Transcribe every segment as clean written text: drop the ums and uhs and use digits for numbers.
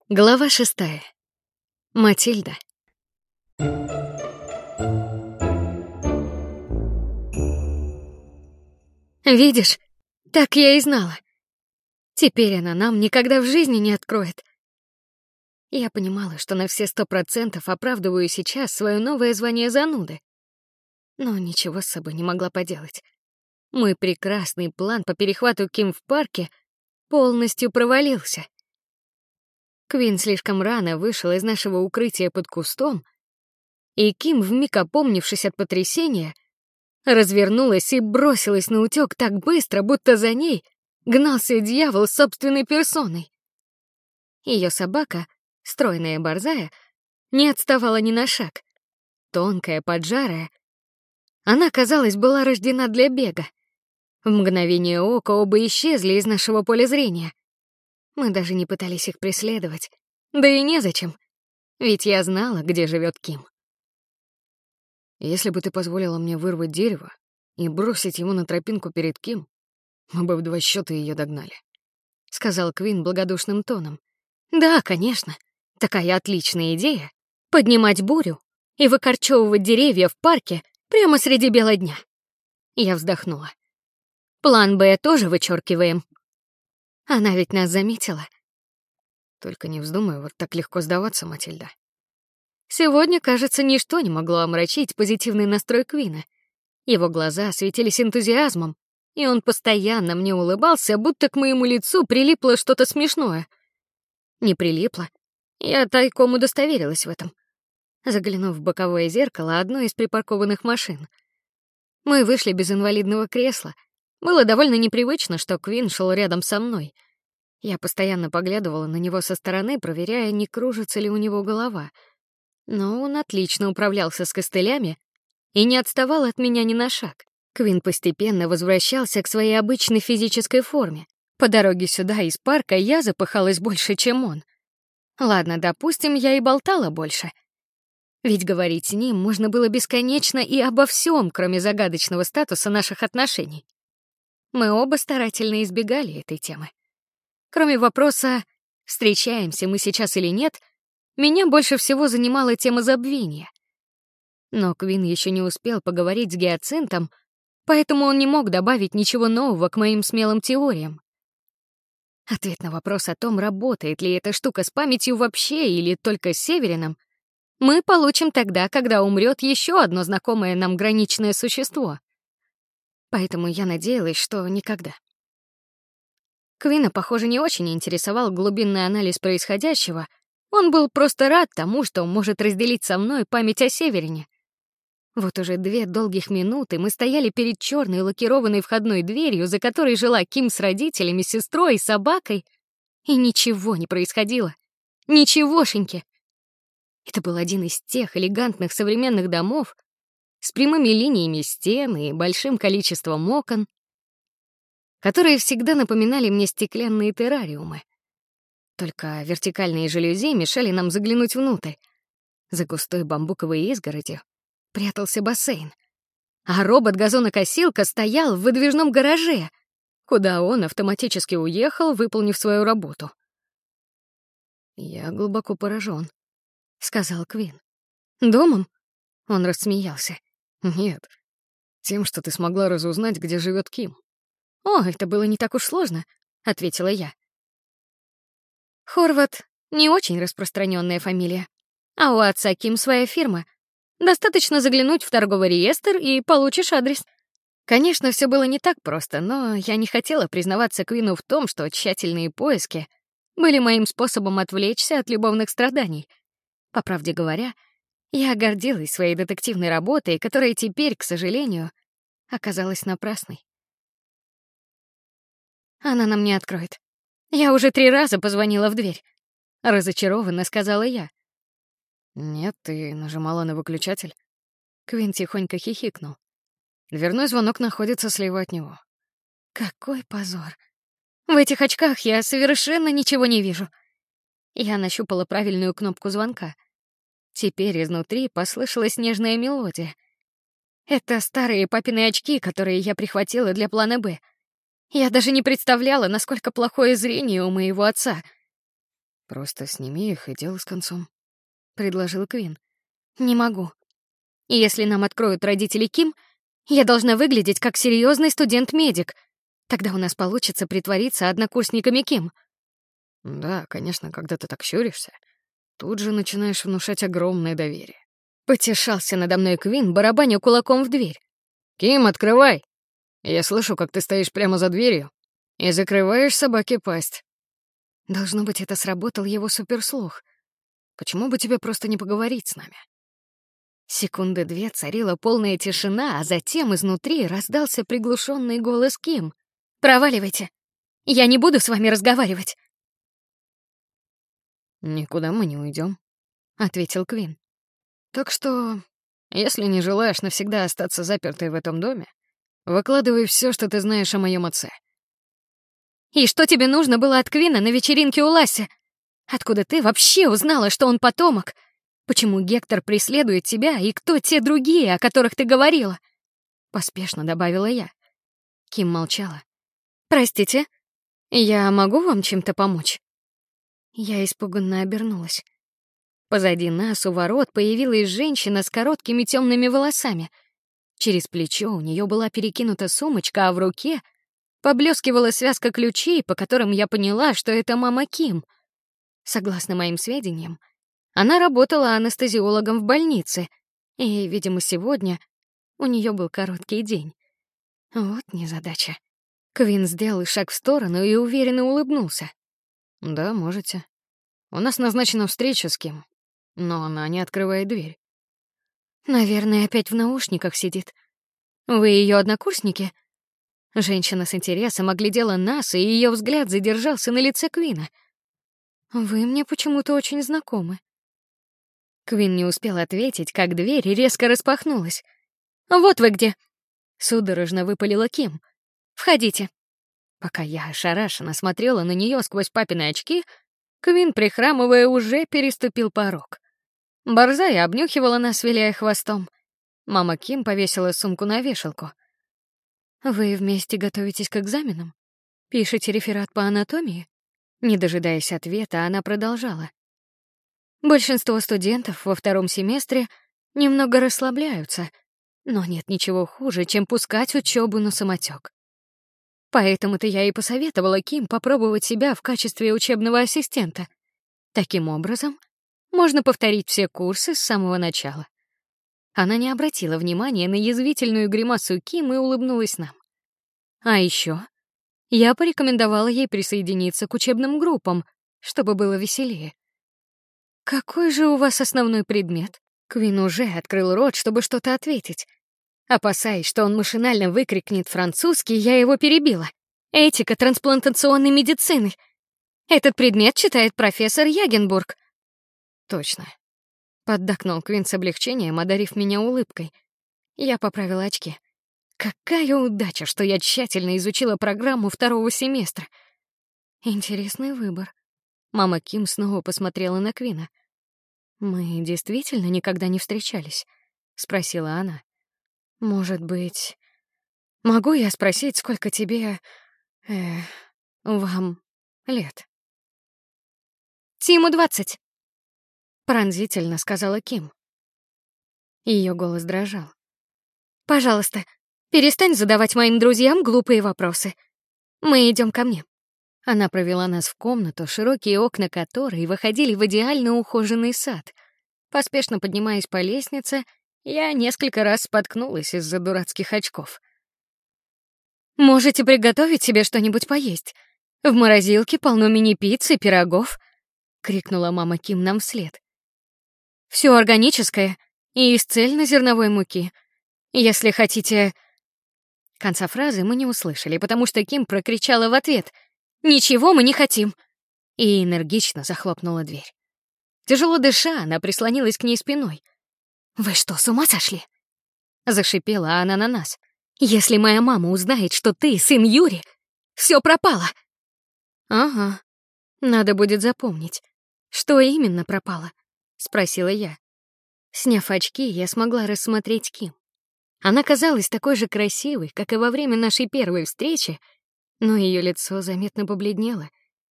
Глава 6. Матильда. Видишь, так я и знала. Теперь она нам никогда в жизни не откроет. Я понимала, что на все 100% оправдываю сейчас свое новое звание зануды. Но ничего с собой не могла поделать. Мой прекрасный план по перехвату Ким в парке полностью провалился. Квин слишком рано вышел из нашего укрытия под кустом, и Ким, вмиг опомнившись от потрясения, развернулась и бросилась на утёк так быстро, будто за ней гнался дьявол собственной персоной. Ее собака, стройная борзая, не отставала ни на шаг. Тонкая, поджарая, она, казалось, была рождена для бега. В мгновение ока оба исчезли из нашего поля зрения. Мы даже не пытались их преследовать. Да и незачем, ведь я знала, где живет Ким. Если бы ты позволила мне вырвать дерево и бросить ему на тропинку перед Ким, мы бы в 2 счета ее догнали, — сказал Квин благодушным тоном. Да, конечно, такая отличная идея — поднимать бурю и выкорчевывать деревья в парке прямо среди бела дня. Я вздохнула. План Б тоже вычеркиваем. Она ведь нас заметила. Только не вздумай вот так легко сдаваться, Матильда. Сегодня, кажется, ничто не могло омрачить позитивный настрой Квина. Его глаза светились энтузиазмом, и он постоянно мне улыбался, будто к моему лицу прилипло что-то смешное. Не прилипло. Я тайком удостоверилась в этом, заглянув в боковое зеркало одной из припаркованных машин. Мы вышли без инвалидного кресла. Было довольно непривычно, что Квин шел рядом со мной. Я постоянно поглядывала на него со стороны, проверяя, не кружится ли у него голова. Но он отлично управлялся с костылями и не отставал от меня ни на шаг. Квин постепенно возвращался к своей обычной физической форме. По дороге сюда из парка я запыхалась больше, чем он. Ладно, допустим, я и болтала больше. Ведь говорить с ним можно было бесконечно и обо всем, кроме загадочного статуса наших отношений. Мы оба старательно избегали этой темы. Кроме вопроса, встречаемся мы сейчас или нет, меня больше всего занимала тема забвения. Но Квин еще не успел поговорить с Гиацинтом, поэтому он не мог добавить ничего нового к моим смелым теориям. Ответ на вопрос о том, работает ли эта штука с памятью вообще или только с Северином, мы получим тогда, когда умрет еще одно знакомое нам граничное существо. Поэтому я надеялась, что никогда. Квина, похоже, не очень интересовал глубинный анализ происходящего. Он был просто рад тому, что может разделить со мной память о Северине. Вот уже 2 долгих минуты мы стояли перед черной лакированной входной дверью, за которой жила Ким с родителями, сестрой и собакой, и ничего не происходило. Ничегошеньки. Это был один из тех элегантных современных домов с прямыми линиями стен и большим количеством окон, которые всегда напоминали мне стеклянные террариумы. Только вертикальные жалюзи мешали нам заглянуть внутрь. За густой бамбуковой изгородью прятался бассейн, а робот-газонокосилка стоял в выдвижном гараже, куда он автоматически уехал, выполнив свою работу. «Я глубоко поражен», — сказал Квин. «Домом?» — он рассмеялся. «Нет, тем, что ты смогла разузнать, где живет Ким». «О, это было не так уж сложно», — ответила я. Хорват — не очень распространенная фамилия, а у отца Ким своя фирма. Достаточно заглянуть в торговый реестр, и получишь адрес. Конечно, все было не так просто, но я не хотела признаваться Квину в том, что тщательные поиски были моим способом отвлечься от любовных страданий. По правде говоря, я гордилась своей детективной работой, которая теперь, к сожалению, оказалась напрасной. Она нам не откроет. Я уже 3 раза позвонила в дверь. Разочарованно сказала я. «Нет, ты нажимала на выключатель». Квин тихонько хихикнул. Дверной звонок находится слева от него. Какой позор. В этих очках я совершенно ничего не вижу. Я нащупала правильную кнопку звонка. Теперь изнутри послышалась нежная мелодия. Это старые папины очки, которые я прихватила для плана «Б». Я даже не представляла, насколько плохое зрение у моего отца. Просто сними их и дело с концом, предложил Квин. Не могу. Если нам откроют родители Ким, я должна выглядеть как серьезный студент-медик. Тогда у нас получится притвориться однокурсниками Ким. Да, конечно, когда ты так щуришься, тут же начинаешь внушать огромное доверие. Потешался надо мной Квин, барабаня кулаком в дверь. Ким, открывай! Я слышу, как ты стоишь прямо за дверью и закрываешь собаке пасть. Должно быть, это сработал его суперслух. Почему бы тебе просто не поговорить с нами? Секунды две царила полная тишина, а затем изнутри раздался приглушенный голос Ким. «Проваливайте! Я не буду с вами разговаривать!» «Никуда мы не уйдем», — ответил Квин. «Так что, если не желаешь навсегда остаться запертой в этом доме, выкладывай все, что ты знаешь о моем отце». «И что тебе нужно было от Квина на вечеринке у Ласси? Откуда ты вообще узнала, что он потомок? Почему Гектор преследует тебя, и кто те другие, о которых ты говорила?» Поспешно добавила я. Ким молчала. «Простите, я могу вам чем-то помочь?» Я испуганно обернулась. Позади нас у ворот появилась женщина с короткими темными волосами. Через плечо у нее была перекинута сумочка, а в руке поблескивала связка ключей, по которым я поняла, что это мама Ким. Согласно моим сведениям, она работала анестезиологом в больнице, и, видимо, сегодня у нее был короткий день. Вот незадача. Квин сделал шаг в сторону и уверенно улыбнулся. «Да, можете. У нас назначена встреча с Ким, но она не открывает дверь». Наверное, опять в наушниках сидит. Вы ее однокурсники? Женщина с интересом оглядела нас, и ее взгляд задержался на лице Квина. Вы мне почему-то очень знакомы. Квин не успел ответить, как дверь резко распахнулась. Вот вы где! Судорожно выпалила Ким. Входите. Пока я ошарашенно смотрела на нее сквозь папины очки, Квин, прихрамывая, уже переступил порог. Борзая обнюхивала нас, виляя хвостом. Мама Ким повесила сумку на вешалку. «Вы вместе готовитесь к экзаменам? Пишете реферат по анатомии?» Не дожидаясь ответа, она продолжала. «Большинство студентов во втором семестре немного расслабляются, но нет ничего хуже, чем пускать учебу на самотек. Поэтому-то я и посоветовала Ким попробовать себя в качестве учебного ассистента. Таким образом, можно повторить все курсы с самого начала». Она не обратила внимания на язвительную гримасу Ким и улыбнулась нам. А еще я порекомендовала ей присоединиться к учебным группам, чтобы было веселее. «Какой же у вас основной предмет?» Квин уже открыл рот, чтобы что-то ответить. Опасаясь, что он машинально выкрикнет французский, я его перебила. «Этика трансплантационной медицины. Этот предмет читает профессор Ягенбург». «Точно», — поддакнул Квин с облегчением, одарив меня улыбкой. Я поправила очки. Какая удача, что я тщательно изучила программу второго семестра. Интересный выбор. Мама Ким снова посмотрела на Квина. «Мы действительно никогда не встречались?» — спросила она. «Может быть, могу я спросить, сколько тебе... вам лет?» «Тиму 20», — пронзительно сказала Ким. Ее голос дрожал. «Пожалуйста, перестань задавать моим друзьям глупые вопросы. Мы идем ко мне». Она провела нас в комнату, широкие окна которой выходили в идеально ухоженный сад. Поспешно поднимаясь по лестнице, я несколько раз споткнулась из-за дурацких очков. «Можете приготовить себе что-нибудь поесть. В морозилке полно мини-пиццы, пирогов», — крикнула мама Ким нам вслед. «Все органическое и из цельнозерновой муки. Если хотите...» Конца фразы мы не услышали, потому что Ким прокричала в ответ: «Ничего мы не хотим!» и энергично захлопнула дверь. Тяжело дыша, она прислонилась к ней спиной. «Вы что, с ума сошли?» Зашипела она на нас. «Если моя мама узнает, что ты сын Юри, все пропало!» «Ага, надо будет запомнить. Что именно пропало?» — спросила я. Сняв очки, я смогла рассмотреть Ким. Она казалась такой же красивой, как и во время нашей первой встречи, но ее лицо заметно побледнело,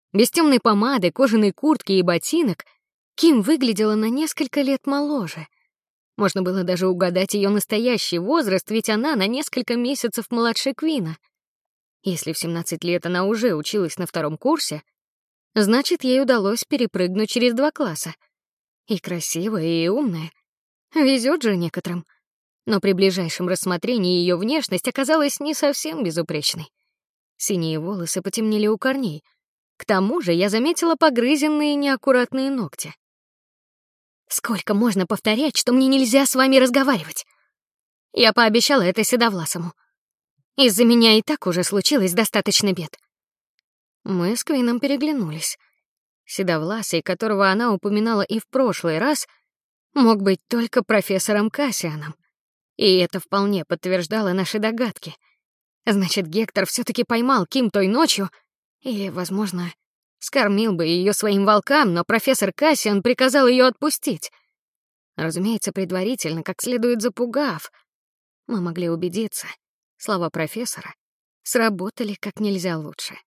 Без темной помады, кожаной куртки и ботинок Ким выглядела на несколько лет моложе. Можно было даже угадать ее настоящий возраст, ведь она на несколько месяцев младше Квина. Если в 17 лет она уже училась на 2-м курсе, значит, ей удалось перепрыгнуть через 2 класса. И красивая, и умная. Везет же некоторым. Но при ближайшем рассмотрении ее внешность оказалась не совсем безупречной. Синие волосы потемнели у корней. К тому же я заметила погрызенные неаккуратные ногти. Сколько можно повторять, что мне нельзя с вами разговаривать? Я пообещала это Седовласому. Из-за меня и так уже случилось достаточно бед. Мы с Квином переглянулись. Седовласый, которого она упоминала и в прошлый раз, мог быть только профессором Кассианом. И это вполне подтверждало наши догадки. Значит, Гектор все-таки поймал Ким той ночью и, возможно, скормил бы ее своим волкам, но профессор Кассиан приказал ее отпустить. Разумеется, предварительно, как следует запугав. Мы могли убедиться, слова профессора сработали как нельзя лучше.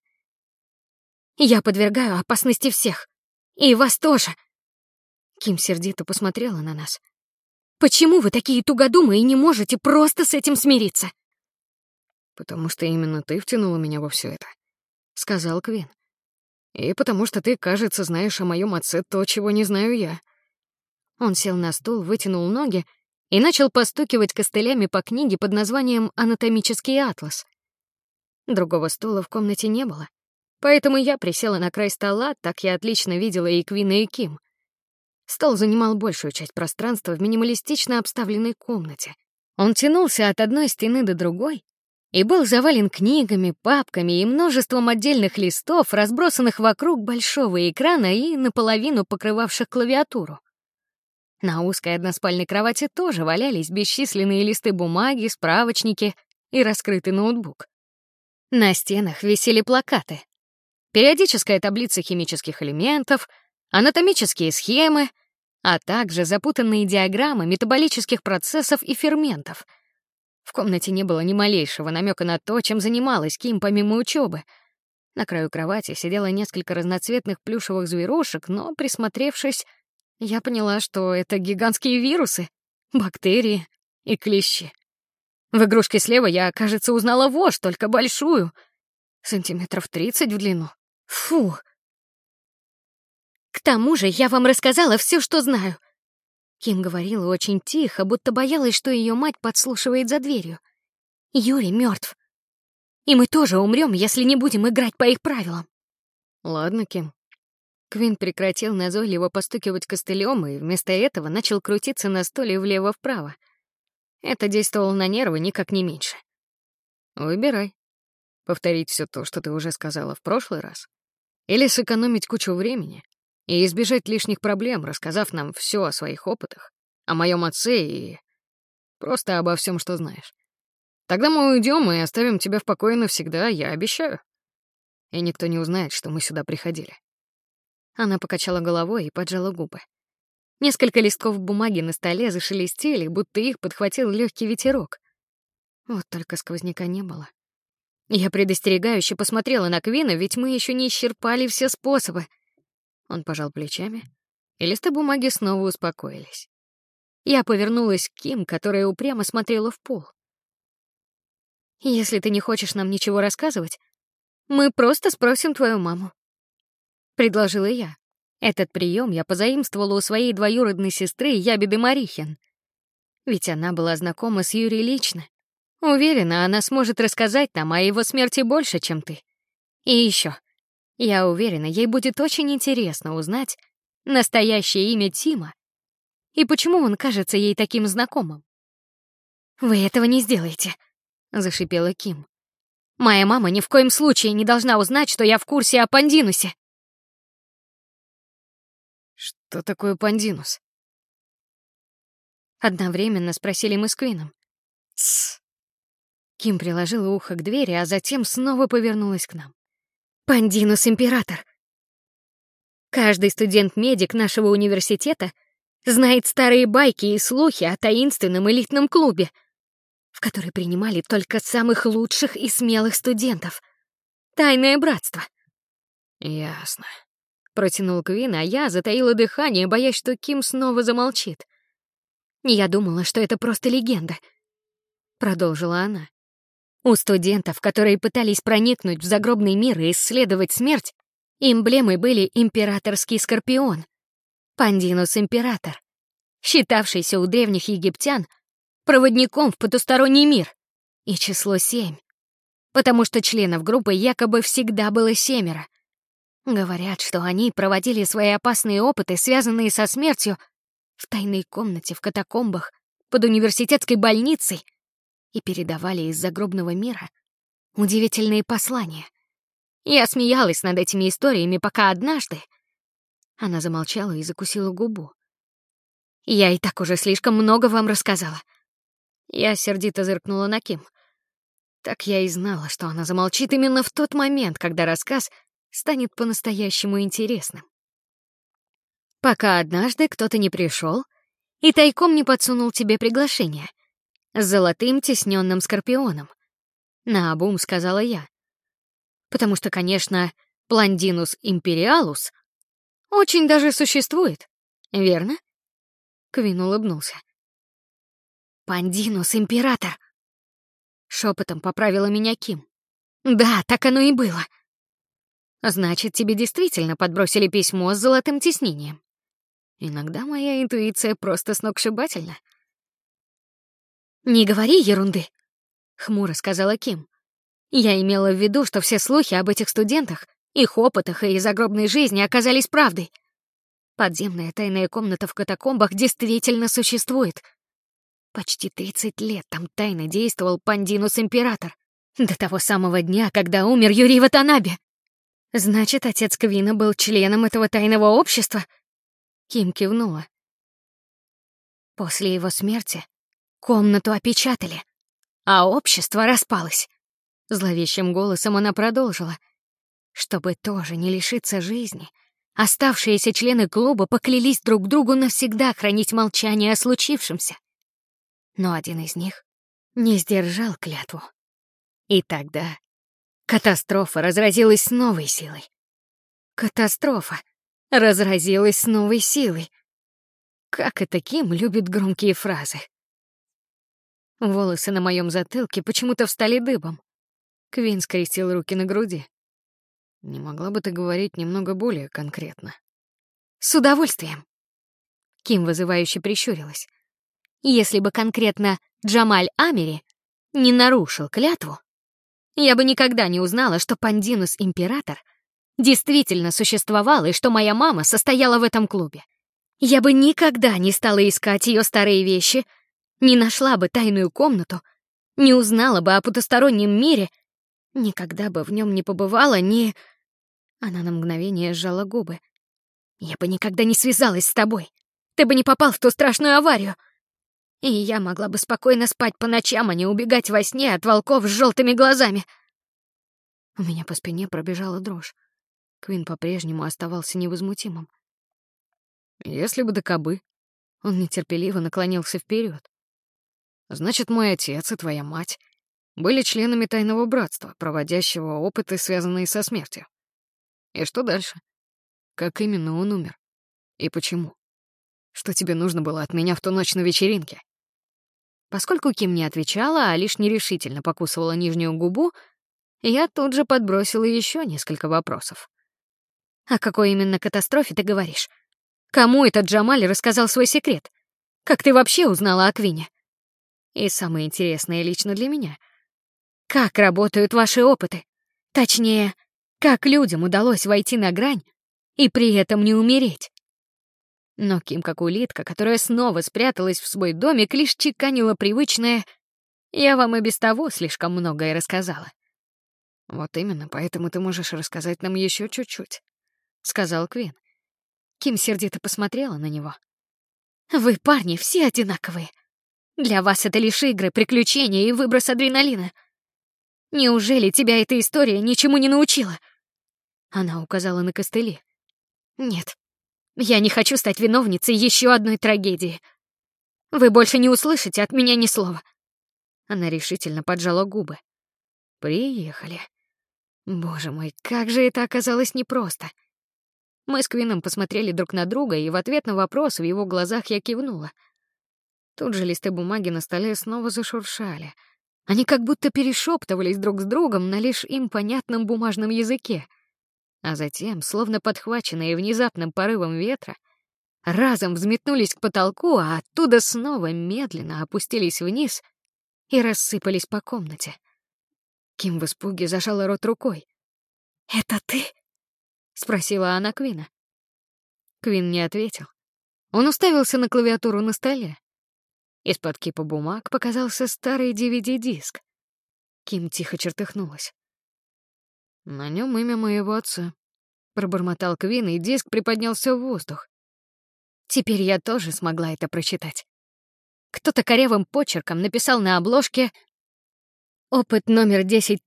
«Я подвергаю опасности всех. И вас тоже!» Ким сердито посмотрела на нас. «Почему вы такие тугодумы и не можете просто с этим смириться?» «Потому что именно ты втянула меня во все это», — сказал Квин. «И потому что ты, кажется, знаешь о моем отце то, чего не знаю я». Он сел на стул, вытянул ноги и начал постукивать костылями по книге под названием «Анатомический атлас». Другого стула в комнате не было, поэтому я присела на край стола, так я отлично видела и Квина, и Ким. Стол занимал большую часть пространства в минималистично обставленной комнате. Он тянулся от одной стены до другой и был завален книгами, папками и множеством отдельных листов, разбросанных вокруг большого экрана и наполовину покрывавших клавиатуру. На узкой односпальной кровати тоже валялись бесчисленные листы бумаги, справочники и раскрытый ноутбук. На стенах висели плакаты. Периодическая таблица химических элементов, анатомические схемы, а также запутанные диаграммы метаболических процессов и ферментов. В комнате не было ни малейшего намека на то, чем занималась Ким помимо учебы. На краю кровати сидело несколько разноцветных плюшевых зверушек, но, присмотревшись, я поняла, что это гигантские вирусы, бактерии и клещи. В игрушке слева я, кажется, узнала вошь, только большую, сантиметров 30 в длину. Фу! К тому же я вам рассказала все, что знаю. Ким говорила очень тихо, будто боялась, что ее мать подслушивает за дверью. Юрий мертв. И мы тоже умрем, если не будем играть по их правилам. Ладно, Ким. Квин прекратил назойливо постукивать костылем и вместо этого начал крутиться на стуле влево-вправо. Это действовало на нервы никак не меньше. Выбирай. Повторить все то, что ты уже сказала в прошлый раз, или сэкономить кучу времени и избежать лишних проблем, рассказав нам все о своих опытах, о моем отце и просто обо всем, что знаешь. Тогда мы уйдем и оставим тебя в покое навсегда, я обещаю. И никто не узнает, что мы сюда приходили. Она покачала головой и поджала губы. Несколько листков бумаги на столе зашелестели, будто их подхватил легкий ветерок. Вот только сквозняка не было. Я предостерегающе посмотрела на Квина, ведь мы еще не исчерпали все способы. Он пожал плечами, и листы бумаги снова успокоились. Я повернулась к Ким, которая упрямо смотрела в пол. «Если ты не хочешь нам ничего рассказывать, мы просто спросим твою маму», — предложила я. Этот прием я позаимствовала у своей двоюродной сестры Ябеды Марихин. Ведь она была знакома с Юрием лично. Уверена, она сможет рассказать нам о его смерти больше, чем ты. И еще, я уверена, ей будет очень интересно узнать настоящее имя Тима и почему он кажется ей таким знакомым. «Вы этого не сделаете», — зашипела Ким. «Моя мама ни в коем случае не должна узнать, что я в курсе о Пандинусе». «Что такое Пандинус?» Одновременно спросили мы с Квином. «Тссс». Ким приложила ухо к двери, а затем снова повернулась к нам. «Пандинус император. Каждый студент-медик нашего университета знает старые байки и слухи о таинственном элитном клубе, в который принимали только самых лучших и смелых студентов. Тайное братство. Ясно. Протянул Квин, а я затаила дыхание, боясь, что Ким снова замолчит. Я думала, что это просто легенда, продолжила она. У студентов, которые пытались проникнуть в загробный мир и исследовать смерть, эмблемой были императорский скорпион, Пандинус император, считавшийся у древних египтян проводником в потусторонний мир, и число 7, потому что членов группы якобы всегда было 7. Говорят, что они проводили свои опасные опыты, связанные со смертью, в тайной комнате в катакомбах под университетской больницей, и передавали из загробного мира удивительные послания. Я смеялась над этими историями, пока однажды... Она замолчала и закусила губу. Я и так уже слишком много вам рассказала. Я сердито зыркнула на Ким. Так я и знала, что она замолчит именно в тот момент, когда рассказ станет по-настоящему интересным. Пока однажды кто-то не пришел и тайком не подсунул тебе приглашение с золотым тисненным скорпионом. Наобум сказала я. Потому что, конечно, Пландинус империалус очень даже существует, верно? Квин улыбнулся. Пандинус император. Шепотом поправила меня Ким. Да, так оно и было. Значит, тебе действительно подбросили письмо с золотым тиснением. Иногда моя интуиция просто сногсшибательна. Не говори ерунды, хмуро сказала Ким. Я имела в виду, что все слухи об этих студентах, их опытах и загробной жизни оказались правдой. Подземная тайная комната в катакомбах действительно существует. Почти 30 лет там тайно действовал Пандинус император. До того самого дня, когда умер Юрий Ватанабе. Значит, отец Квина был членом этого тайного общества? Ким кивнула. После его смерти комнату опечатали, а общество распалось. Зловещим голосом она продолжила. Чтобы тоже не лишиться жизни, оставшиеся члены клуба поклялись друг другу навсегда хранить молчание о случившемся. Но один из них не сдержал клятву. И тогда катастрофа разразилась с новой силой. Катастрофа разразилась с новой силой. Как это Ким любит громкие фразы. Волосы на моем затылке почему-то встали дыбом. Квин скрестил руки на груди. Не могла бы ты говорить немного более конкретно? С удовольствием. Ким вызывающе прищурилась. Если бы конкретно Джамаль Амери не нарушил клятву, я бы никогда не узнала, что Пандинус император действительно существовал и что моя мама состояла в этом клубе. Я бы никогда не стала искать ее старые вещи, не нашла бы тайную комнату, не узнала бы о потустороннем мире, никогда бы в нем не побывала, ни... Она на мгновение сжала губы. Я бы никогда не связалась с тобой. Ты бы не попал в ту страшную аварию. И я могла бы спокойно спать по ночам, а не убегать во сне от волков с желтыми глазами. У меня по спине пробежала дрожь. Квин по-прежнему оставался невозмутимым. Если бы да кабы. Он нетерпеливо наклонился вперед. Значит, мой отец и твоя мать были членами тайного братства, проводящего опыты, связанные со смертью. И что дальше? Как именно он умер? И почему? Что тебе нужно было от меня в ту ночь на вечеринке? Поскольку Ким не отвечала, а лишь нерешительно покусывала нижнюю губу, я тут же подбросила еще несколько вопросов. О какой именно катастрофе ты говоришь? Кому этот Джамаль рассказал свой секрет? Как ты вообще узнала о Квине? И самое интересное лично для меня. Как работают ваши опыты? Точнее, как людям удалось войти на грань и при этом не умереть? Но Ким, как улитка, которая снова спряталась в свой домик, лишь чеканила привычное «я вам и без того слишком многое рассказала». «Вот именно, поэтому ты можешь рассказать нам еще чуть-чуть», — сказал Квин. Ким сердито посмотрела на него. «Вы, парни, все одинаковые. Для вас это лишь игры, приключения и выброс адреналина. Неужели тебя эта история ничему не научила?» Она указала на костыли. «Нет, я не хочу стать виновницей еще одной трагедии. Вы больше не услышите от меня ни слова». Она решительно поджала губы. «Приехали». Боже мой, как же это оказалось непросто. Мы с Квином посмотрели друг на друга, и в ответ на вопрос в его глазах я кивнула. Тут же листы бумаги на столе снова зашуршали. Они как будто перешептывались друг с другом на лишь им понятном бумажном языке. А затем, словно подхваченные внезапным порывом ветра, разом взметнулись к потолку, а оттуда снова медленно опустились вниз и рассыпались по комнате. Ким в испуге зажала рот рукой. «Это ты?» — спросила она Квина. Квин не ответил. Он уставился на клавиатуру на столе. Из-под кипа бумаг показался старый DVD-диск. Ким тихо чертыхнулась. «На нем имя моего отца», — пробормотал Квин, и диск приподнялся в воздух. Теперь я тоже смогла это прочитать. Кто-то корявым почерком написал на обложке «Опыт номер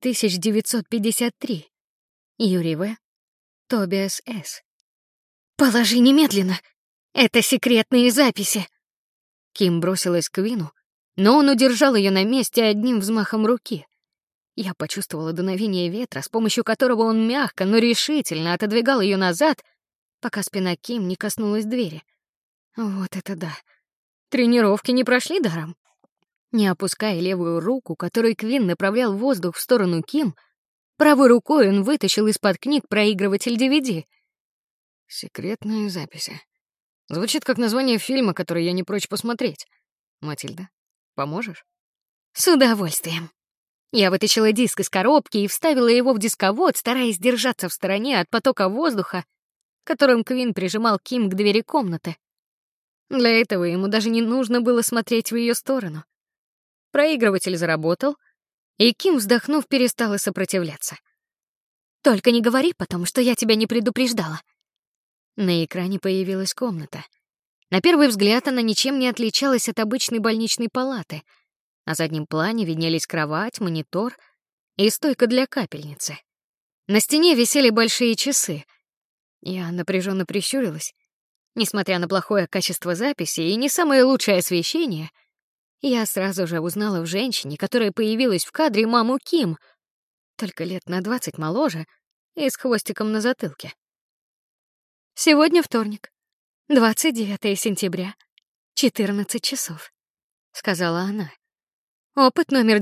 10953. Юрий В. Тобиас С. Положи немедленно! Это секретные записи!» Ким бросилась к Квину, но он удержал ее на месте одним взмахом руки. Я почувствовала дуновение ветра, с помощью которого он мягко, но решительно отодвигал ее назад, пока спина Ким не коснулась двери. Вот это да. Тренировки не прошли даром. Не опуская левую руку, которой Квин направлял воздух в сторону Ким, правой рукой он вытащил из-под книг проигрыватель DVD. Секретные записи. Звучит как название фильма, который я не прочь посмотреть. Матильда, поможешь? С удовольствием. Я вытащила диск из коробки и вставила его в дисковод, стараясь держаться в стороне от потока воздуха, которым Квин прижимал Ким к двери комнаты. Для этого ему даже не нужно было смотреть в ее сторону. Проигрыватель заработал, и Ким, вздохнув, перестала сопротивляться. «Только не говори потом, что я тебя не предупреждала». На экране появилась комната. На первый взгляд она ничем не отличалась от обычной больничной палаты. На заднем плане виднелись кровать, монитор и стойка для капельницы. На стене висели большие часы. Я напряженно прищурилась. Несмотря на плохое качество записи и не самое лучшее освещение, я сразу же узнала в женщине, которая появилась в кадре, маму Ким, только лет на 20 моложе и с хвостиком на затылке. «Сегодня вторник, 29 сентября, 14 часов», — сказала она. «Опыт номер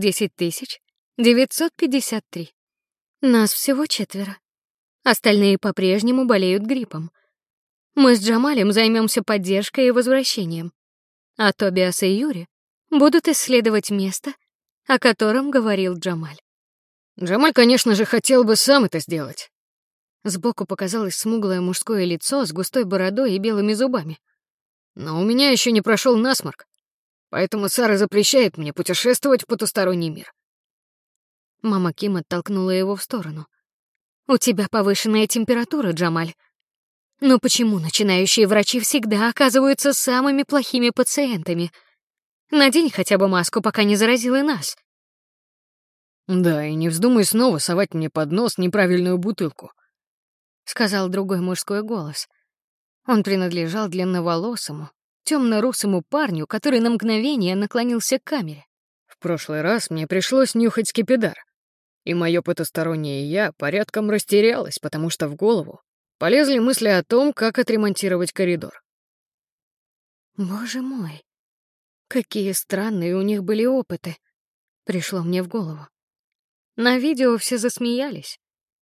10953. Нас всего 4. Остальные по-прежнему болеют гриппом. Мы с Джамалем займемся поддержкой и возвращением, а Тобиас и Юри будут исследовать место, о котором говорил Джамаль». Джамаль, конечно же, хотел бы сам это сделать. Сбоку показалось смуглое мужское лицо с густой бородой и белыми зубами. Но у меня еще не прошел насморк, поэтому Сара запрещает мне путешествовать в потусторонний мир. Мама Ким оттолкнула его в сторону. «У тебя повышенная температура, Джамаль. Но почему начинающие врачи всегда оказываются самыми плохими пациентами? Надень хотя бы маску, пока не заразил и нас». Да, и не вздумай снова совать мне под нос неправильную бутылку, — сказал другой мужской голос. Он принадлежал длинноволосому, темно-русому парню, который на мгновение наклонился к камере. В прошлый раз мне пришлось нюхать скипидар, и мое потустороннее «я» порядком растерялось, потому что в голову полезли мысли о том, как отремонтировать коридор. Боже мой, какие странные у них были опыты, пришло мне в голову. На видео все засмеялись.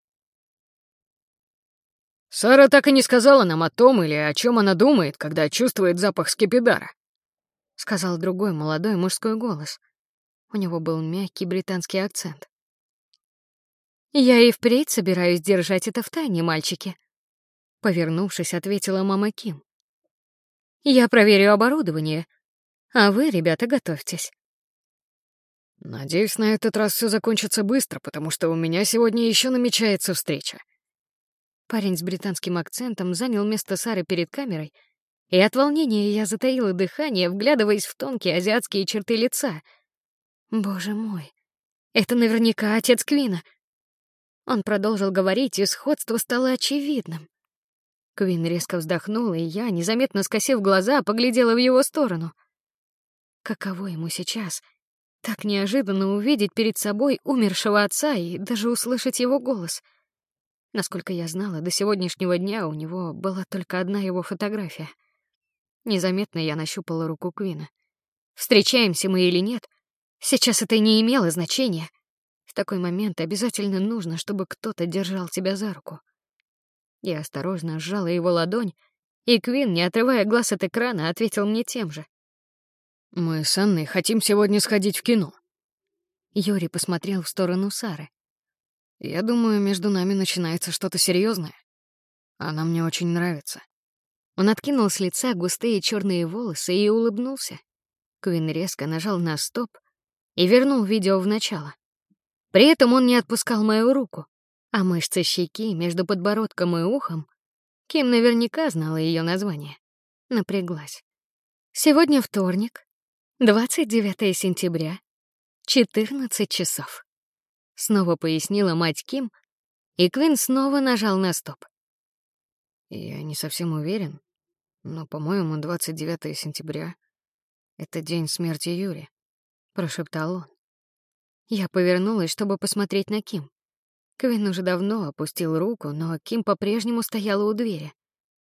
Сара так и не сказала нам о том или о чем она думает, когда чувствует запах скипидара, — сказал другой молодой мужской голос. У него был мягкий британский акцент. «Я и впредь собираюсь держать это в тайне, мальчики», — повернувшись, ответила мама Ким. «Я проверю оборудование, а вы, ребята, готовьтесь». Надеюсь, на этот раз все закончится быстро, потому что у меня сегодня еще намечается встреча. Парень с британским акцентом занял место Сары перед камерой, и от волнения я затаила дыхание, вглядываясь в тонкие азиатские черты лица. Боже мой, это наверняка отец Квина. Он продолжил говорить, и сходство стало очевидным. Квин резко вздохнул, и я, незаметно скосив глаза, поглядела в его сторону. Каково ему сейчас? Так неожиданно увидеть перед собой умершего отца и даже услышать его голос. Насколько я знала, до сегодняшнего дня у него была только одна его фотография. Незаметно я нащупала руку Квина. Встречаемся мы или нет, сейчас это не имело значения. В такой момент обязательно нужно, чтобы кто-то держал тебя за руку. Я осторожно сжала его ладонь, и Квин, не отрывая глаз от экрана, ответил мне тем же. «Мы с Анной хотим сегодня сходить в кино». Юрий посмотрел в сторону Сары. «Я думаю, между нами начинается что-то серьезное. Она мне очень нравится». Он откинул с лица густые черные волосы и улыбнулся. Квин резко нажал на стоп и вернул видео в начало. При этом он не отпускал мою руку, а мышцы щеки между подбородком и ухом, Ким наверняка знала ее название, напряглась. Сегодня вторник, 29 сентября, 14 часов. Снова пояснила мать Ким, и Квин снова нажал на стоп. Я не совсем уверен, но, по-моему, 29 сентября — это день смерти Юри, прошептал он. Я повернулась, чтобы посмотреть на Ким. Квин уже давно опустил руку, но Ким по-прежнему стояла у двери.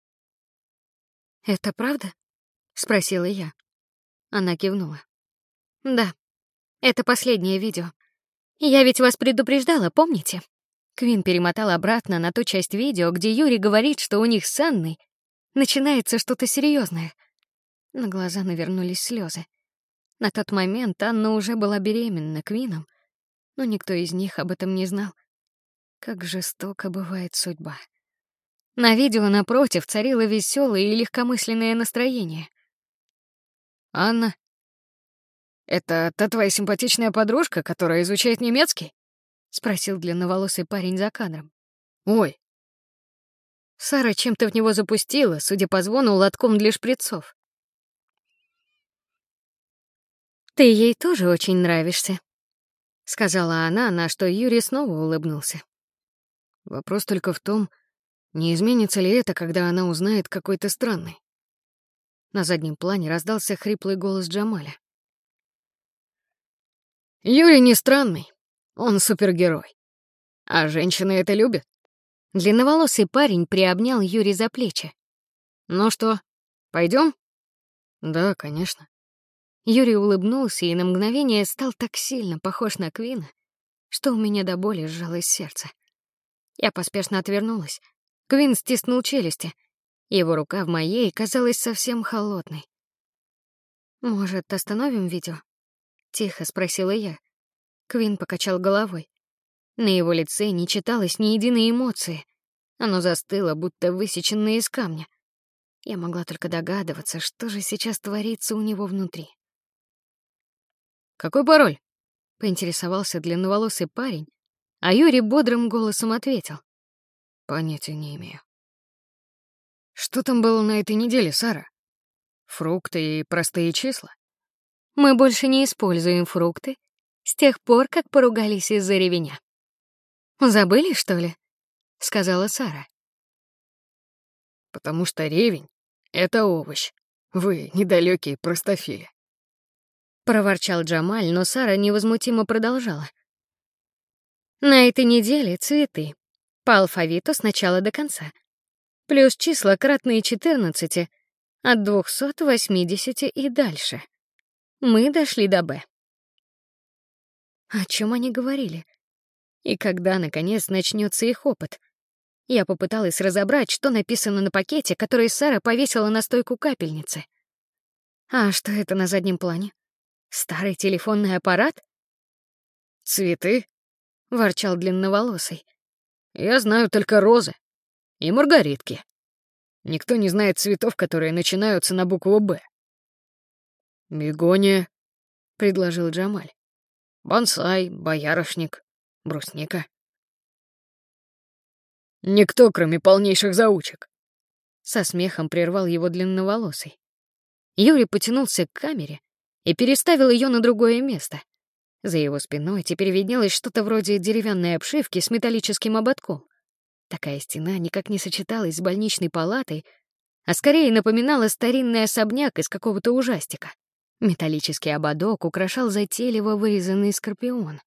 «Это правда?» — спросила я. Она кивнула. «Да, это последнее видео. Я ведь вас предупреждала, помните?» Квин перемотал обратно на ту часть видео, где Юрий говорит, что у них с Анной начинается что-то серьезное. На глаза навернулись слезы. На тот момент Анна уже была беременна Квином, но никто из них об этом не знал. Как жестоко бывает судьба. На видео напротив царило веселое и легкомысленное настроение. «Анна, это та твоя симпатичная подружка, которая изучает немецкий?» — спросил длинноволосый парень за кадром. «Ой». Сара чем-то в него запустила, судя по звону, лотком для шприцов. «Ты ей тоже очень нравишься», — сказала она, на что Юрий снова улыбнулся. Вопрос только в том, не изменится ли это, когда она узнает, какой ты странный. На заднем плане раздался хриплый голос Джамаля. Юрий не странный, он супергерой. А женщины это любят. Длинноволосый парень приобнял Юрия за плечи. Ну что, пойдем? Да, конечно. Юрий улыбнулся и на мгновение стал так сильно похож на Квина, что у меня до боли сжалось сердце. Я поспешно отвернулась. Квин стиснул челюсти. Его рука в моей казалась совсем холодной. «Может, остановим видео?» — тихо спросила я. Квин покачал головой. На его лице не читалось ни единой эмоции. Оно застыло, будто высеченное из камня. Я могла только догадываться, что же сейчас творится у него внутри. «Какой пароль?» — поинтересовался длинноволосый парень, а Юрий бодрым голосом ответил. «Понятия не имею». «Что там было на этой неделе, Сара? Фрукты и простые числа?» «Мы больше не используем фрукты с тех пор, как поругались из-за ревеня». «Забыли, что ли?» — сказала Сара. «Потому что ревень — это овощ. Вы недалекие простофили», — проворчал Джамаль, но Сара невозмутимо продолжала. «На этой неделе цветы. По алфавиту с начала до конца. Плюс числа, кратные 14, от 280 и дальше. Мы дошли до Б». О чем они говорили? И когда, наконец, начнется их опыт? Я попыталась разобрать, что написано на пакете, который Сара повесила на стойку капельницы. А что это на заднем плане? Старый телефонный аппарат? «Цветы?» — ворчал длинноволосый. «Я знаю только розы и маргаритки. Никто не знает цветов, которые начинаются на букву «Б». «Бегония», — предложил Джамаль. «Бонсай, боярышник, брусника». «Никто, кроме полнейших заучек», — со смехом прервал его длинноволосый. Юрий потянулся к камере и переставил ее на другое место. За его спиной теперь виднелось что-то вроде деревянной обшивки с металлическим ободком. Такая стена никак не сочеталась с больничной палатой, а скорее напоминала старинный особняк из какого-то ужастика. Металлический ободок украшал затейливо вырезанный скорпион.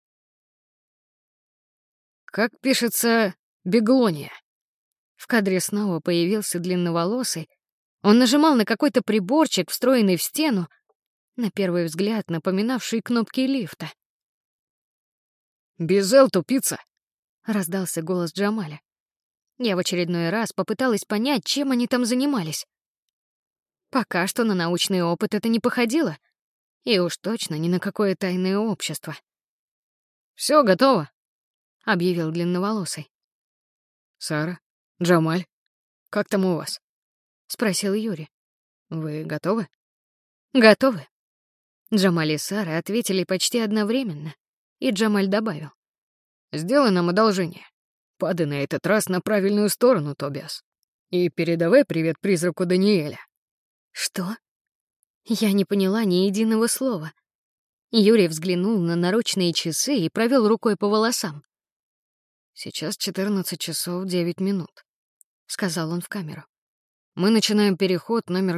«Как пишется беглония?» В кадре снова появился длинноволосый. Он нажимал на какой-то приборчик, встроенный в стену, на первый взгляд напоминавший кнопки лифта. «Безел, тупица!» — раздался голос Джамаля. Я в очередной раз попыталась понять, чем они там занимались. Пока что на научный опыт это не походило. И уж точно ни на какое тайное общество. «Все готово», — объявил длинноволосый. «Сара, Джамаль, как там у вас?» — спросил Юрий. «Вы готовы?» «Готовы». Джамаль и Сара ответили почти одновременно, и Джамаль добавил. «Сделай нам одолжение. Падай на этот раз на правильную сторону, Тобиас. И передавай привет призраку Даниэля». «Что?» Я не поняла ни единого слова. Юрий взглянул на наручные часы и провел рукой по волосам. «Сейчас 14 часов 9 минут», — сказал он в камеру. «Мы начинаем переход номер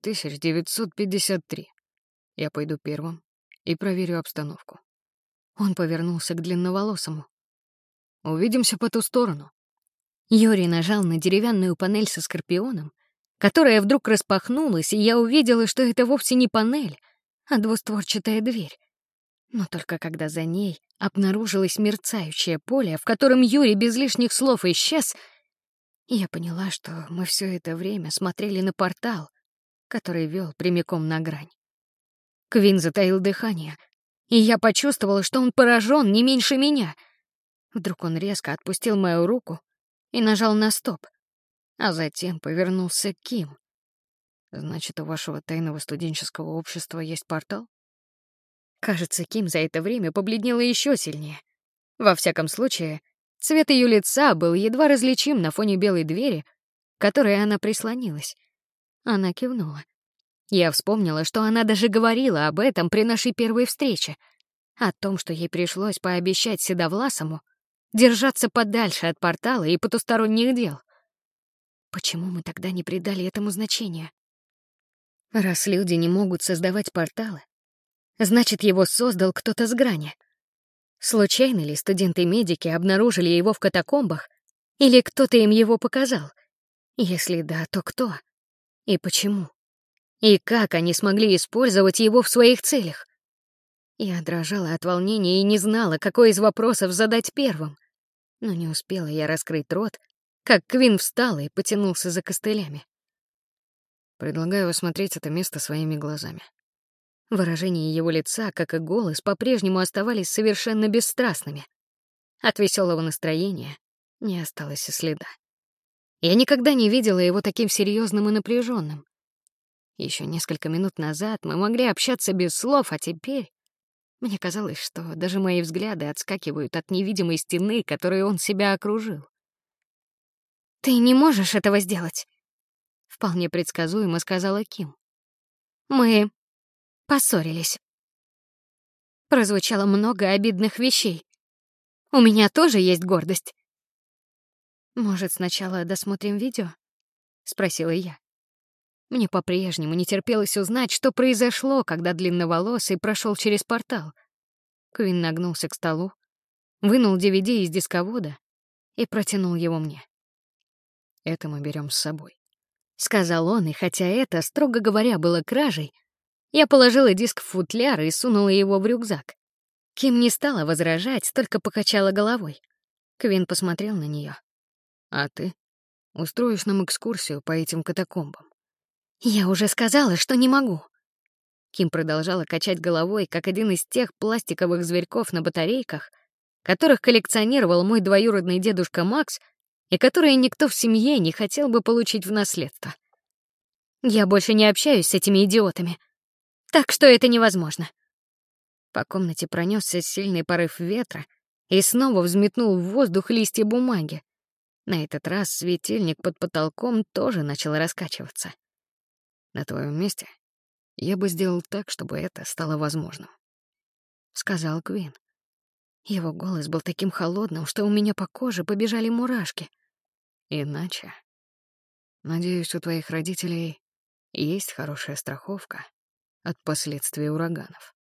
10953. Я пойду первым и проверю обстановку». Он повернулся к длинноволосому. «Увидимся по ту сторону». Юрий нажал на деревянную панель со скорпионом, которая вдруг распахнулась, и я увидела, что это вовсе не панель, а двустворчатая дверь. Но только когда за ней обнаружилось мерцающее поле, в котором Юрий без лишних слов исчез, я поняла, что мы все это время смотрели на портал, который вел прямиком на грань. Квин затаил дыхание, и я почувствовала, что он поражен не меньше меня. Вдруг он резко отпустил мою руку и нажал на стоп, а затем повернулся к Ким. «Значит, у вашего тайного студенческого общества есть портал?» Кажется, Ким за это время побледнела еще сильнее. Во всяком случае, цвет ее лица был едва различим на фоне белой двери, к которой она прислонилась. Она кивнула. Я вспомнила, что она даже говорила об этом при нашей первой встрече, о том, что ей пришлось пообещать Седовласому держаться подальше от портала и потусторонних дел. Почему мы тогда не придали этому значения? Раз люди не могут создавать порталы, значит, его создал кто-то с грани. Случайно ли студенты-медики обнаружили его в катакомбах, или кто-то им его показал? Если да, то кто? И почему? И как они смогли использовать его в своих целях? Я дрожала от волнения и не знала, какой из вопросов задать первым. Но не успела я раскрыть рот, как Квин встал и потянулся за костылями. «Предлагаю осмотреть это место своими глазами». Выражение его лица, как и голос, по-прежнему оставались совершенно бесстрастными. От веселого настроения не осталось и следа. Я никогда не видела его таким серьезным и напряженным. Еще несколько минут назад мы могли общаться без слов, а теперь мне казалось, что даже мои взгляды отскакивают от невидимой стены, которой он себя окружил. «Ты не можешь этого сделать», — вполне предсказуемо сказала Ким. «Мы поссорились. Прозвучало много обидных вещей. У меня тоже есть гордость». «Может, сначала досмотрим видео?» — спросила я. Мне по-прежнему не терпелось узнать, что произошло, когда длинноволосый прошел через портал. Квин нагнулся к столу, вынул DVD из дисковода и протянул его мне. «Это мы берем с собой», — сказал он, и хотя это, строго говоря, было кражей, я положила диск в футляр и сунула его в рюкзак. Ким не стала возражать, только покачала головой. Квин посмотрел на нее. «А ты устроишь нам экскурсию по этим катакомбам?» «Я уже сказала, что не могу». Ким продолжала качать головой, как один из тех пластиковых зверьков на батарейках, которых коллекционировал мой двоюродный дедушка Макс и которые никто в семье не хотел бы получить в наследство. «Я больше не общаюсь с этими идиотами, так что это невозможно». По комнате пронесся сильный порыв ветра и снова взметнул в воздух листья бумаги. На этот раз светильник под потолком тоже начал раскачиваться. «На твоем месте я бы сделал так, чтобы это стало возможным», — сказал Квин. Его голос был таким холодным, что у меня по коже побежали мурашки. «Иначе, надеюсь, у твоих родителей есть хорошая страховка от последствий ураганов.